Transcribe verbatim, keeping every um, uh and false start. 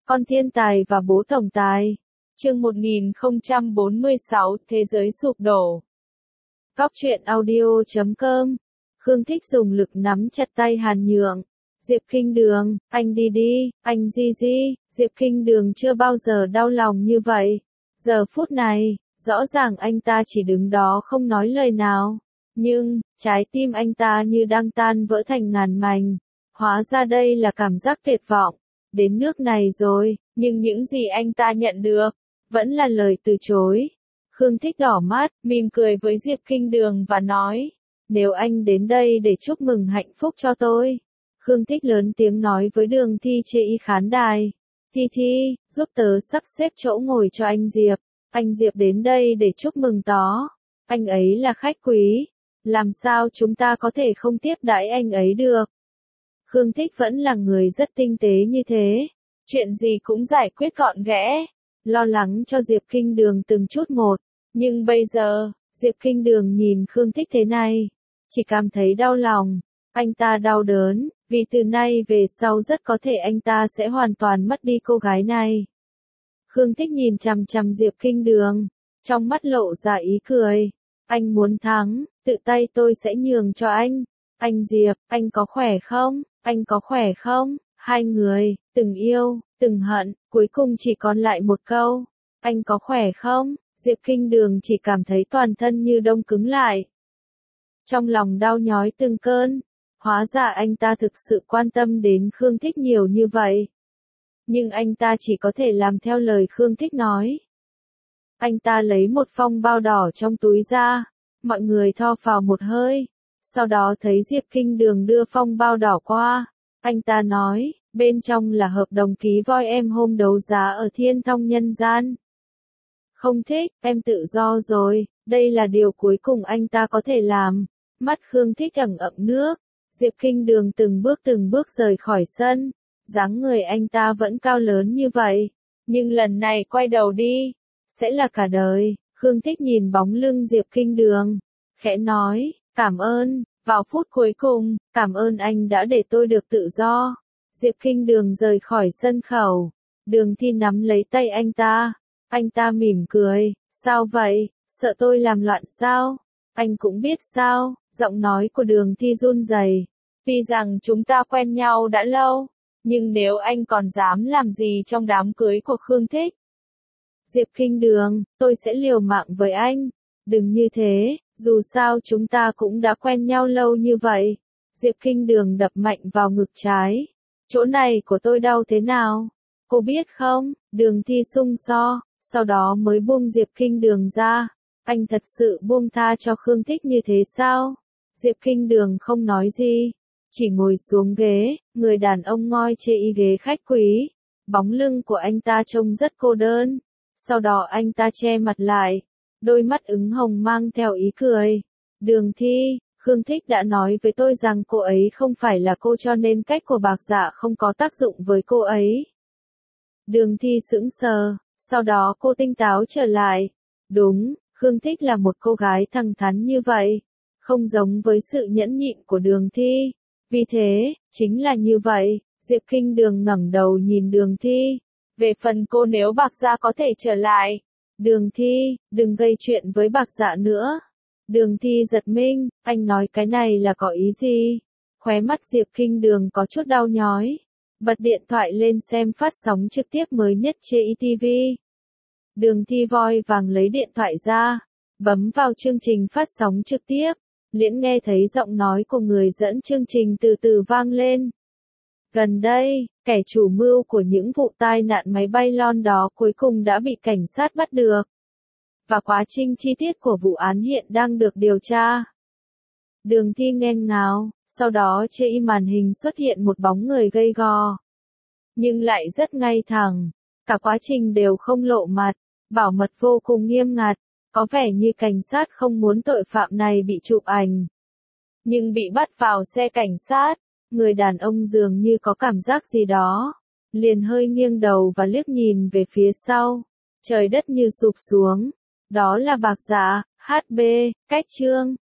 Con thiên tài và bố tổng tài. Chương một nghìn không trăm bốn mươi sáu, Thế giới sụp đổ. Góc truyện audio chấm com. Khương Thích dùng lực nắm chặt tay Hàn Nhượng. Diệp Kinh Đường, anh đi đi, anh Di Di. Diệp Kinh Đường chưa bao giờ đau lòng như vậy. Giờ phút này, rõ ràng anh ta chỉ đứng đó không nói lời nào. Nhưng, trái tim anh ta như đang tan vỡ thành ngàn mảnh. Hóa ra đây là cảm giác tuyệt vọng. Đến nước này rồi, nhưng những gì anh ta nhận được, vẫn là lời từ chối. Khương Thích đỏ mắt, mỉm cười với Diệp Kinh Đường và nói, nếu anh đến đây để chúc mừng hạnh phúc cho tôi. Khương Thích lớn tiếng nói với Đường Thi chê y khán đài. Thi Thi, giúp tớ sắp xếp chỗ ngồi cho anh Diệp. Anh Diệp đến đây để chúc mừng tó. Anh ấy là khách quý. Làm sao chúng ta có thể không tiếp đãi anh ấy được? Khương Thích vẫn là người rất tinh tế như thế. Chuyện gì cũng giải quyết gọn ghẽ. Lo lắng cho Diệp Kinh Đường từng chút một. Nhưng bây giờ, Diệp Kinh Đường nhìn Khương Thích thế này. Chỉ cảm thấy đau lòng. Anh ta đau đớn, vì từ nay về sau rất có thể anh ta sẽ hoàn toàn mất đi cô gái này. Khương Thích nhìn chằm chằm Diệp Kinh Đường. Trong mắt lộ ra ý cười. Anh muốn thắng, tự tay tôi sẽ nhường cho anh. Anh Diệp, anh có khỏe không? Anh có khỏe không? Hai người, từng yêu, từng hận, cuối cùng chỉ còn lại một câu. Anh có khỏe không? Diệp Kinh Đường chỉ cảm thấy toàn thân như đông cứng lại. Trong lòng đau nhói từng cơn. Hóa ra anh ta thực sự quan tâm đến Khương Thích nhiều như vậy. Nhưng anh ta chỉ có thể làm theo lời Khương Thích nói. Anh ta lấy một phong bao đỏ trong túi ra. Mọi người tho phào một hơi. Sau đó thấy Diệp Kinh Đường đưa phong bao đỏ qua. Anh ta nói, bên trong là hợp đồng ký voi em hôm đấu giá ở Thiên Thông Nhân Gian. Không thích, em tự do rồi, đây là điều cuối cùng anh ta có thể làm. Mắt Khương Thích ẩn ẩn nước. Diệp Kinh Đường từng bước từng bước rời khỏi sân. Dáng người anh ta vẫn cao lớn như vậy. Nhưng lần này quay đầu đi, sẽ là cả đời. Khương Thích nhìn bóng lưng Diệp Kinh Đường. Khẽ nói, cảm ơn, vào phút cuối cùng, cảm ơn anh đã để tôi được tự do. Diệp Kinh Đường rời khỏi sân khấu. Đường Thi nắm lấy tay anh ta. Anh ta mỉm cười, sao vậy, sợ tôi làm loạn sao? Anh cũng biết sao, giọng nói của Đường Thi run rẩy. Vì rằng chúng ta quen nhau đã lâu, nhưng nếu anh còn dám làm gì trong đám cưới của Khương Thích. Diệp Kinh Đường, tôi sẽ liều mạng với anh. Đừng như thế, dù sao chúng ta cũng đã quen nhau lâu như vậy. Diệp Kinh Đường đập mạnh vào ngực trái. Chỗ này của tôi đau thế nào? Cô biết không? Đường Thi sung so, sau đó mới buông Diệp Kinh Đường ra. Anh thật sự buông tha cho Khương Thích như thế sao? Diệp Kinh Đường không nói gì. Chỉ ngồi xuống ghế, người đàn ông ngoi chê y ghế khách quý. Bóng lưng của anh ta trông rất cô đơn. Sau đó anh ta che mặt lại. Đôi mắt ửng hồng mang theo ý cười. Đường Thi, Khương Thích đã nói với tôi rằng cô ấy không phải là cô cho nên cách của Bạc Dạ không có tác dụng với cô ấy. Đường Thi sững sờ, sau đó cô tinh táo trở lại. Đúng, Khương Thích là một cô gái thẳng thắn như vậy. Không giống với sự nhẫn nhịn của Đường Thi. Vì thế, chính là như vậy, Diệp Kinh Đường ngẩng đầu nhìn Đường Thi. Về phần cô nếu Bạc Dạ có thể trở lại. Đường Thi, đừng gây chuyện với Bạc Dạ nữa. Đường Thi giật mình, anh nói cái này là có ý gì? Khóe mắt Diệp Kinh Đường có chút đau nhói. Bật điện thoại lên xem phát sóng trực tiếp mới nhất trên i tê vê. Đường Thi voi vàng lấy điện thoại ra, bấm vào chương trình phát sóng trực tiếp. Liễn nghe thấy giọng nói của người dẫn chương trình từ từ vang lên. Gần đây, kẻ chủ mưu của những vụ tai nạn máy bay lon đó cuối cùng đã bị cảnh sát bắt được. Và quá trình chi tiết của vụ án hiện đang được điều tra. Đường Thi nghẹn ngào, sau đó trên màn hình xuất hiện một bóng người gầy gò. Nhưng lại rất ngay thẳng. Cả quá trình đều không lộ mặt, bảo mật vô cùng nghiêm ngặt. Có vẻ như cảnh sát không muốn tội phạm này bị chụp ảnh. Nhưng bị bắt vào xe cảnh sát, người đàn ông dường như có cảm giác gì đó. Liền hơi nghiêng đầu và liếc nhìn về phía sau. Trời đất như sụp xuống. Đó là Bạc Dạ, hát bê, cách chương.